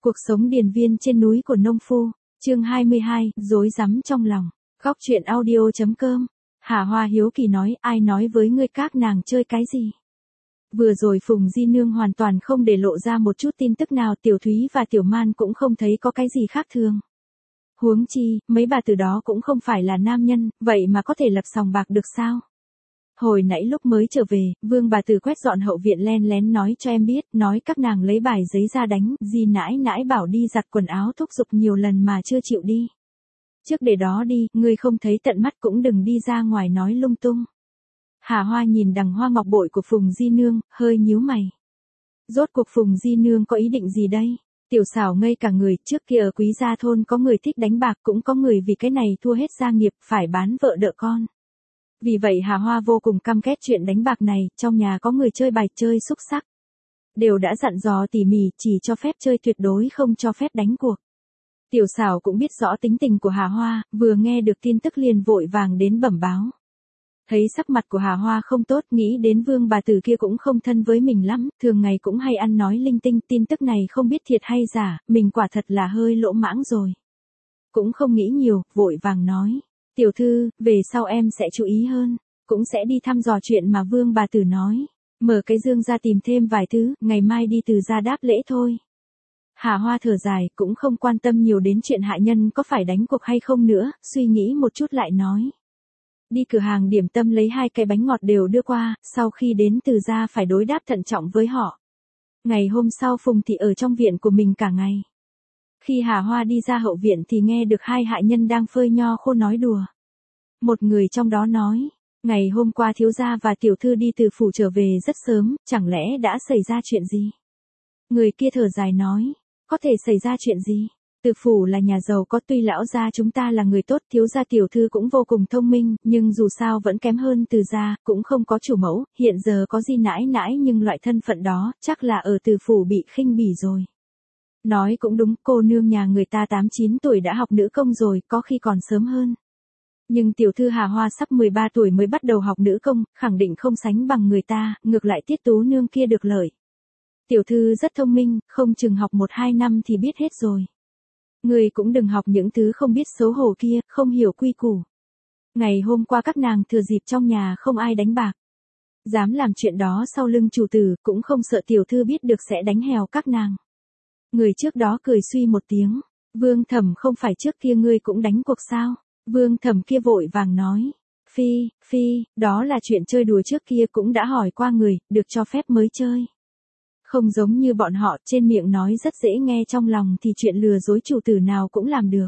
Cuộc sống điền viên trên núi của nông phu, chương 22, rối rắm trong lòng. Góc truyện audio.com. Hà Hoa hiếu kỳ nói, ai nói với ngươi các nàng chơi cái gì? Vừa rồi Phùng Di Nương hoàn toàn không để lộ ra một chút tin tức nào, Tiểu Thúy và Tiểu Man cũng không thấy có cái gì khác thường. Huống chi, mấy bà từ đó cũng không phải là nam nhân, vậy mà có thể lập sòng bạc được sao? Hồi nãy lúc mới trở về, Vương bà tử quét dọn hậu viện len lén nói cho em biết, nói các nàng lấy bài giấy ra đánh, dì nãi nãi bảo đi giặt quần áo thúc giục nhiều lần mà chưa chịu đi. Trước để đó đi, ngươi không thấy tận mắt cũng đừng đi ra ngoài nói lung tung. Hà Hoa nhìn đằng hoa ngọc bội của Phùng Di Nương, hơi nhíu mày. Rốt cuộc Phùng Di Nương có ý định gì đây? Tiểu xảo ngây cả người, trước kia ở Quý Gia thôn có người thích đánh bạc, cũng có người vì cái này thua hết gia nghiệp, phải bán vợ đỡ con. Vì vậy Hà Hoa vô cùng căm ghét chuyện đánh bạc này, trong nhà có người chơi bài chơi xúc xắc. Đều đã dặn dò tỉ mỉ, chỉ cho phép chơi tuyệt đối không cho phép đánh cuộc. Tiểu xảo cũng biết rõ tính tình của Hà Hoa, vừa nghe được tin tức liền vội vàng đến bẩm báo. Thấy sắc mặt của Hà Hoa không tốt, nghĩ đến Vương bà tử kia cũng không thân với mình lắm, thường ngày cũng hay ăn nói linh tinh, tin tức này không biết thiệt hay giả, mình quả thật là hơi lỗ mãng rồi. Cũng không nghĩ nhiều, vội vàng nói. Tiểu thư, về sau em sẽ chú ý hơn, cũng sẽ đi thăm dò chuyện mà Vương bà tử nói. Mở cái dương ra tìm thêm vài thứ, ngày mai đi từ ra đáp lễ thôi. Hà Hoa thở dài, cũng không quan tâm nhiều đến chuyện hạ nhân có phải đánh cuộc hay không nữa, suy nghĩ một chút lại nói. Đi cửa hàng điểm tâm lấy 2 cái bánh ngọt đều đưa qua, sau khi đến từ ra phải đối đáp thận trọng với họ. Ngày hôm sau Phùng Thị ở trong viện của mình cả ngày. Khi Hà Hoa đi ra hậu viện thì nghe được 2 hạ nhân đang phơi nho khô nói đùa. Một người trong đó nói, ngày hôm qua thiếu gia và tiểu thư đi từ phủ trở về rất sớm, chẳng lẽ đã xảy ra chuyện gì? Người kia thở dài nói, có thể xảy ra chuyện gì? Từ phủ là nhà giàu có, tuy lão gia chúng ta là người tốt, thiếu gia tiểu thư cũng vô cùng thông minh, nhưng dù sao vẫn kém hơn từ gia, cũng không có chủ mẫu, hiện giờ có di nãi nãi nhưng loại thân phận đó, chắc là ở từ phủ bị khinh bỉ rồi. Nói cũng đúng, cô nương nhà người ta 8-9 tuổi đã học nữ công rồi, có khi còn sớm hơn. Nhưng tiểu thư Hà Hoa sắp 13 tuổi mới bắt đầu học nữ công, khẳng định không sánh bằng người ta, ngược lại Tiết Tú nương kia được lợi. Tiểu thư rất thông minh, không chừng học 1-2 năm thì biết hết rồi. Người cũng đừng học những thứ không biết xấu hổ kia, không hiểu quy củ. Ngày hôm qua các nàng thừa dịp trong nhà không ai đánh bạc. Dám làm chuyện đó sau lưng chủ tử, cũng không sợ tiểu thư biết được sẽ đánh hèo các nàng. Người trước đó cười suy một tiếng, Vương Thẩm không phải trước kia ngươi cũng đánh cuộc sao? Vương Thẩm kia vội vàng nói, phi, đó là chuyện chơi đùa trước kia, cũng đã hỏi qua người, được cho phép mới chơi. Không giống như bọn họ, trên miệng nói rất dễ nghe, trong lòng thì chuyện lừa dối chủ tử nào cũng làm được.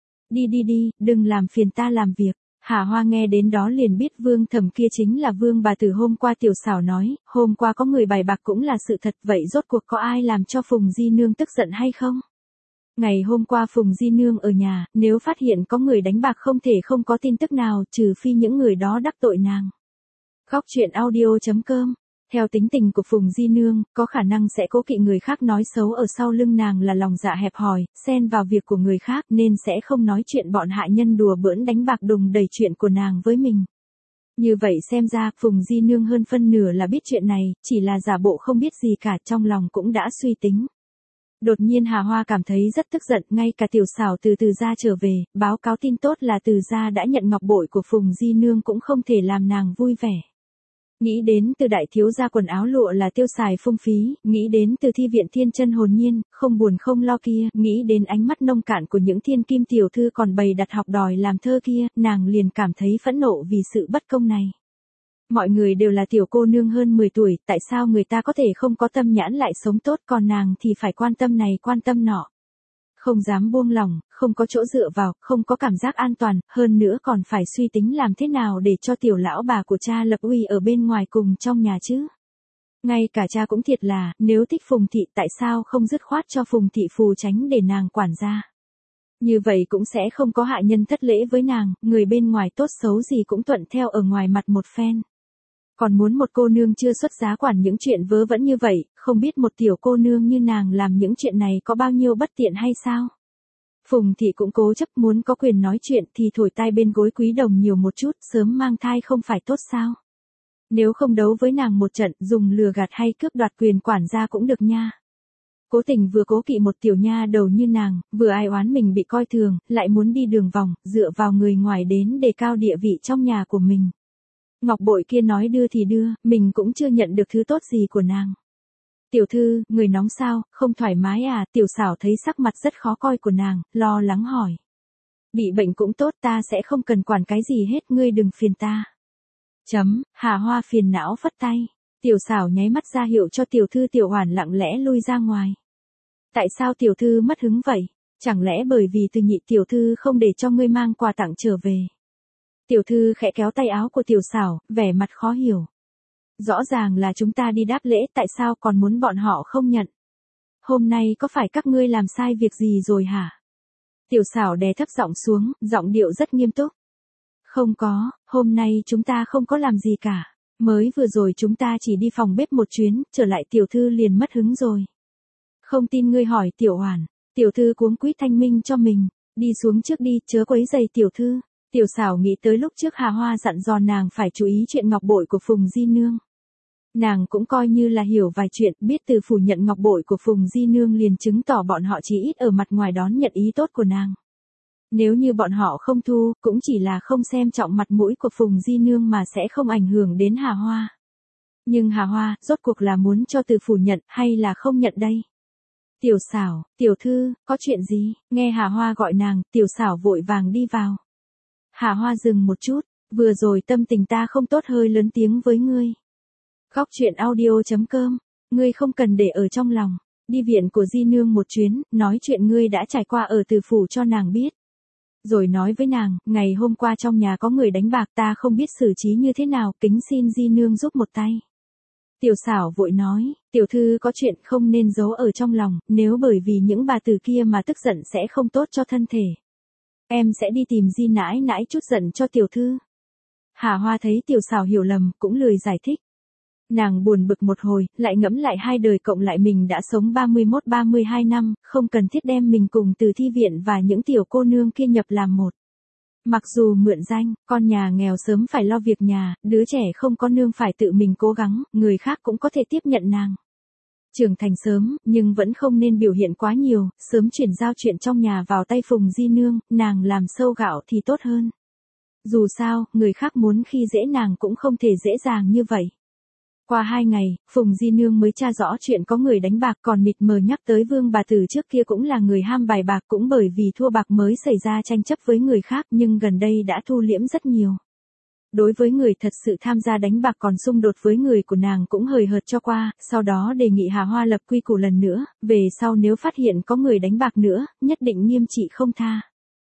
Đi, đừng làm phiền ta làm việc. Hà Hoa nghe đến đó liền biết Vương Thẩm kia chính là Vương bà tử hôm qua tiểu xảo nói, hôm qua có người bài bạc cũng là sự thật, vậy rốt cuộc có ai làm cho Phùng Di Nương tức giận hay không? Ngày hôm qua Phùng Di Nương ở nhà, nếu phát hiện có người đánh bạc không thể không có tin tức nào, trừ phi những người đó đắc tội nàng. Góc truyện audio.com. Theo tính tình của Phùng Di Nương, có khả năng sẽ cố kỵ người khác nói xấu ở sau lưng nàng, là lòng dạ hẹp hòi, xen vào việc của người khác nên sẽ không nói chuyện bọn hạ nhân đùa bỡn đánh bạc đùng đẩy chuyện của nàng với mình. Như vậy xem ra, Phùng Di Nương hơn phân nửa là biết chuyện này, chỉ là giả bộ không biết gì cả, trong lòng cũng đã suy tính. Đột nhiên Hà Hoa cảm thấy rất tức giận, ngay cả tiểu xảo từ gia trở về, báo cáo tin tốt là từ gia đã nhận ngọc bội của Phùng Di Nương cũng không thể làm nàng vui vẻ. Nghĩ đến từ đại thiếu gia quần áo lụa là tiêu xài phung phí, nghĩ đến từ thi viện thiên chân hồn nhiên, không buồn không lo kia, nghĩ đến ánh mắt nông cạn của những thiên kim tiểu thư còn bày đặt học đòi làm thơ kia, nàng liền cảm thấy phẫn nộ vì sự bất công này. Mọi người đều là tiểu cô nương hơn 10 tuổi, tại sao người ta có thể không có tâm nhãn lại sống tốt, còn nàng thì phải quan tâm này quan tâm nọ. Không dám buông lỏng, không có chỗ dựa vào, không có cảm giác an toàn, hơn nữa còn phải suy tính làm thế nào để cho tiểu lão bà của cha lập uy ở bên ngoài cùng trong nhà chứ. Ngay cả cha cũng thiệt là, nếu thích Phùng Thị tại sao không dứt khoát cho Phùng Thị phù tránh để nàng quản gia. Như vậy cũng sẽ không có hạ nhân thất lễ với nàng, người bên ngoài tốt xấu gì cũng thuận theo ở ngoài mặt một phen. Còn muốn một cô nương chưa xuất giá quản những chuyện vớ vẩn như vậy, không biết một tiểu cô nương như nàng làm những chuyện này có bao nhiêu bất tiện hay sao? Phùng Thị cũng cố chấp muốn có quyền nói chuyện thì thổi tai bên gối Quý Đồng nhiều một chút, sớm mang thai không phải tốt sao? Nếu không đấu với nàng một trận, dùng lừa gạt hay cướp đoạt quyền quản gia cũng được nha. Cố tình vừa cố kỵ một tiểu nha đầu như nàng, vừa ai oán mình bị coi thường, lại muốn đi đường vòng, dựa vào người ngoài đến đề cao địa vị trong nhà của mình. Ngọc bội kia nói đưa thì đưa, mình cũng chưa nhận được thứ tốt gì của nàng. Tiểu thư, người nóng sao, không thoải mái à? Tiểu xảo thấy sắc mặt rất khó coi của nàng, lo lắng hỏi. Bị bệnh cũng tốt, ta sẽ không cần quản cái gì hết, ngươi đừng phiền ta. Hà Hoa phiền não phất tay. Tiểu xảo nháy mắt ra hiệu cho tiểu thư Tiểu Oản lặng lẽ lui ra ngoài. Tại sao tiểu thư mất hứng vậy? Chẳng lẽ bởi vì Từ Nhị tiểu thư không để cho ngươi mang quà tặng trở về? Tiểu thư khẽ kéo tay áo của tiểu xảo, vẻ mặt khó hiểu. Rõ ràng là chúng ta đi đáp lễ, tại sao còn muốn bọn họ không nhận? Hôm nay có phải các ngươi làm sai việc gì rồi hả? Tiểu xảo đè thấp giọng xuống, giọng điệu rất nghiêm túc. Không có, hôm nay chúng ta không có làm gì cả. Mới vừa rồi chúng ta chỉ đi phòng bếp một chuyến, trở lại tiểu thư liền mất hứng rồi. Không tin ngươi hỏi Tiểu Oản. Tiểu thư cuống quýt thanh minh cho mình. Đi xuống trước đi, chớ quấy rầy tiểu thư. Tiểu xảo nghĩ tới lúc trước Hà Hoa dặn dò nàng phải chú ý chuyện ngọc bội của Phùng Di Nương. Nàng cũng coi như là hiểu vài chuyện, biết từ phủ nhận ngọc bội của Phùng Di Nương liền chứng tỏ bọn họ chỉ ít ở mặt ngoài đón nhận ý tốt của nàng. Nếu như bọn họ không thu, cũng chỉ là không xem trọng mặt mũi của Phùng Di Nương mà sẽ không ảnh hưởng đến Hà Hoa. Nhưng Hà Hoa, rốt cuộc là muốn cho từ phủ nhận hay là không nhận đây? Tiểu xảo, tiểu thư, có chuyện gì? Nghe Hà Hoa gọi nàng, tiểu xảo vội vàng đi vào. Hà Hoa dừng một chút, vừa rồi tâm tình ta không tốt hơi lớn tiếng với ngươi. Góc truyện audio.com, ngươi không cần để ở trong lòng, đi viện của Di Nương một chuyến, nói chuyện ngươi đã trải qua ở từ phủ cho nàng biết. Rồi nói với nàng, ngày hôm qua trong nhà có người đánh bạc, ta không biết xử trí như thế nào, kính xin Di Nương giúp một tay. Tiểu xảo vội nói, tiểu thư có chuyện không nên giấu ở trong lòng, nếu bởi vì những bà tử kia mà tức giận sẽ không tốt cho thân thể. Em sẽ đi tìm Di nãi nãi chút giận cho tiểu thư. Hà Hoa thấy tiểu xảo hiểu lầm, cũng lười giải thích. Nàng buồn bực một hồi, lại ngẫm lại hai đời cộng lại mình đã sống 31-32 năm, không cần thiết đem mình cùng Từ Thi Viện và những tiểu cô nương kia nhập làm một. Mặc dù mượn danh, con nhà nghèo sớm phải lo việc nhà, đứa trẻ không có nương phải tự mình cố gắng, người khác cũng có thể tiếp nhận nàng. Trưởng thành sớm, nhưng vẫn không nên biểu hiện quá nhiều, sớm chuyển giao chuyện trong nhà vào tay Phùng Di Nương, nàng làm sâu gạo thì tốt hơn. Dù sao, người khác muốn khi dễ nàng cũng không thể dễ dàng như vậy. Qua 2 ngày, Phùng Di Nương mới tra rõ chuyện có người đánh bạc, còn mịt mờ nhắc tới Vương bà tử trước kia cũng là người ham bài bạc, cũng bởi vì thua bạc mới xảy ra tranh chấp với người khác, nhưng gần đây đã thu liễm rất nhiều. Đối với người thật sự tham gia đánh bạc còn xung đột với người của nàng cũng hời hợt cho qua, sau đó đề nghị Hà Hoa lập quy củ lần nữa, về sau nếu phát hiện có người đánh bạc nữa, nhất định nghiêm trị không tha.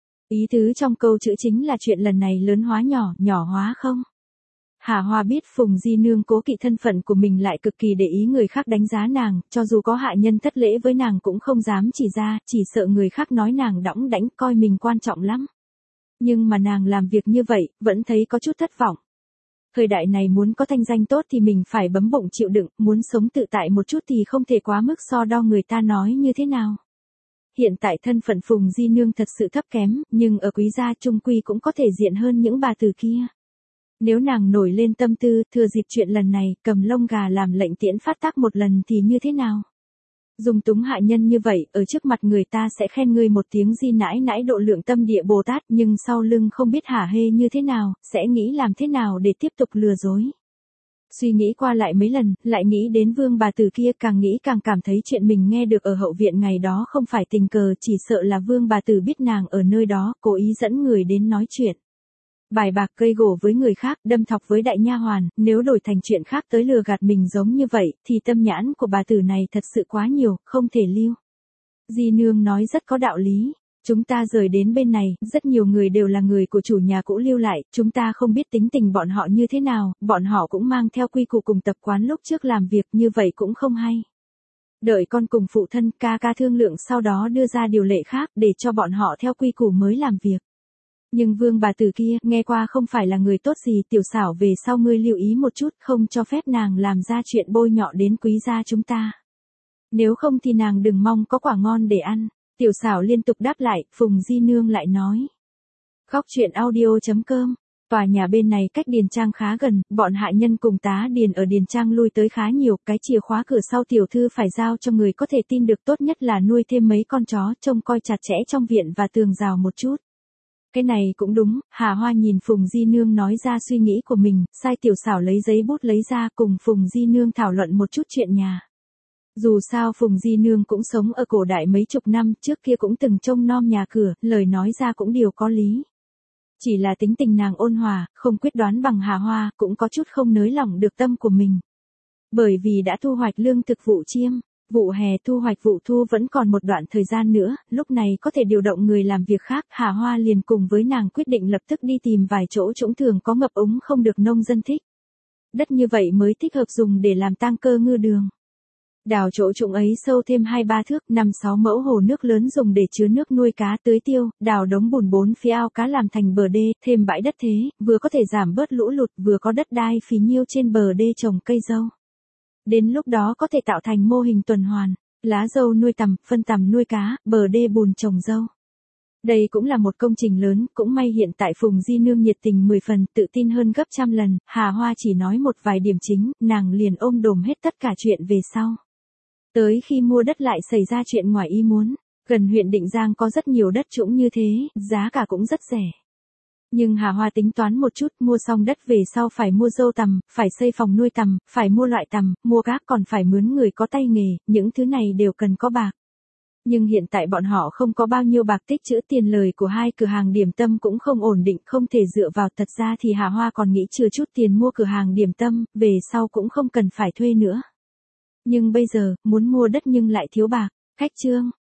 Ý tứ trong câu chữ chính là chuyện lần này lớn hóa nhỏ, nhỏ hóa không. Hà Hoa biết Phùng Di Nương cố kỵ thân phận của mình lại cực kỳ để ý người khác đánh giá nàng, cho dù có hạ nhân thất lễ với nàng cũng không dám chỉ ra, chỉ sợ người khác nói nàng đõng đãnh, coi mình quan trọng lắm. Nhưng mà nàng làm việc như vậy, vẫn thấy có chút thất vọng. Thời đại này muốn có thanh danh tốt thì mình phải bấm bụng chịu đựng, muốn sống tự tại một chút thì không thể quá mức so đo người ta nói như thế nào. Hiện tại thân phận Phùng Di Nương thật sự thấp kém, nhưng ở quý gia trung quy cũng có thể diện hơn những bà tử kia. Nếu nàng nổi lên tâm tư, thừa dịp chuyện lần này, cầm lông gà làm lệnh tiễn phát tác một lần thì như thế nào? Dùng túng hạ nhân như vậy, ở trước mặt người ta sẽ khen ngươi một tiếng Di nãi nãi độ lượng tâm địa Bồ Tát, nhưng sau lưng không biết hả hê như thế nào, sẽ nghĩ làm thế nào để tiếp tục lừa dối. Suy nghĩ qua lại mấy lần, lại nghĩ đến Vương bà tử kia, càng nghĩ càng cảm thấy chuyện mình nghe được ở hậu viện ngày đó không phải tình cờ, chỉ sợ là Vương bà tử biết nàng ở nơi đó, cố ý dẫn người đến nói chuyện. Bài bạc gây gổ với người khác, đâm thọc với đại nha hoàn, nếu đổi thành chuyện khác tới lừa gạt mình giống như vậy, thì tâm nhãn của bà tử này thật sự quá nhiều, không thể lưu. Di Nương nói rất có đạo lý. Chúng ta rời đến bên này, rất nhiều người đều là người của chủ nhà cũ lưu lại, chúng ta không biết tính tình bọn họ như thế nào, bọn họ cũng mang theo quy củ cùng tập quán lúc trước làm việc, như vậy cũng không hay. Đợi con cùng phụ thân ca thương lượng, sau đó đưa ra điều lệ khác để cho bọn họ theo quy củ mới làm việc. Nhưng Vương bà tử kia, nghe qua không phải là người tốt gì, tiểu xảo về sau ngươi lưu ý một chút, không cho phép nàng làm ra chuyện bôi nhọ đến quý gia chúng ta. Nếu không thì nàng đừng mong có quả ngon để ăn. Tiểu xảo liên tục đáp lại, Phùng Di Nương lại nói. Góc truyện audio.com Tòa nhà bên này cách điền trang khá gần, bọn hạ nhân cùng tá điền ở điền trang lui tới khá nhiều, cái chìa khóa cửa sau tiểu thư phải giao cho người có thể tin được, tốt nhất là nuôi thêm mấy con chó, trông coi chặt chẽ trong viện và tường rào một chút. Cái này cũng đúng, Hà Hoa nhìn Phùng Di Nương nói ra suy nghĩ của mình, sai Tiểu Xảo lấy giấy bút lấy ra cùng Phùng Di Nương thảo luận một chút chuyện nhà. Dù sao Phùng Di Nương cũng sống ở cổ đại mấy chục năm, trước kia cũng từng trông nom nhà cửa, lời nói ra cũng đều có lý. Chỉ là tính tình nàng ôn hòa, không quyết đoán bằng Hà Hoa, cũng có chút không nới lỏng được tâm của mình. Bởi vì đã thu hoạch lương thực vụ chiêm, vụ hè thu hoạch vụ thu vẫn còn một đoạn thời gian nữa, lúc này có thể điều động người làm việc khác. Hà Hoa liền cùng với nàng quyết định lập tức đi tìm vài chỗ trũng thường có ngập úng không được nông dân thích. Đất như vậy mới thích hợp dùng để làm tang cơ ngư đường. Đào chỗ trũng ấy sâu thêm 2-3 thước, 5-6 mẫu hồ nước lớn dùng để chứa nước nuôi cá tưới tiêu, đào đống bùn 4 phía ao cá làm thành bờ đê, thêm bãi đất thế, vừa có thể giảm bớt lũ lụt, vừa có đất đai phí nhiêu trên bờ đê trồng cây dâu. Đến lúc đó có thể tạo thành mô hình tuần hoàn, lá dâu nuôi tằm, phân tằm nuôi cá, bờ đê bùn trồng dâu. Đây cũng là một công trình lớn, cũng may hiện tại Phùng Di Nương nhiệt tình 10 phần, tự tin hơn gấp trăm lần, Hà Hoa chỉ nói một vài điểm chính, nàng liền ôm đồm hết tất cả chuyện về sau. Tới khi mua đất lại xảy ra chuyện ngoài ý muốn, gần huyện Định Giang có rất nhiều đất trũng như thế, giá cả cũng rất rẻ. Nhưng Hà Hoa tính toán một chút, mua xong đất về sau phải mua dâu tằm, phải xây phòng nuôi tằm, phải mua loại tằm, mua cá còn phải mướn người có tay nghề, những thứ này đều cần có bạc. Nhưng hiện tại bọn họ không có bao nhiêu bạc tích trữ, tiền lời của hai cửa hàng điểm tâm cũng không ổn định, không thể dựa vào. Thật ra thì Hà Hoa còn nghĩ chừa chút tiền mua cửa hàng điểm tâm, về sau cũng không cần phải thuê nữa. Nhưng bây giờ, muốn mua đất nhưng lại thiếu bạc. Khách trương,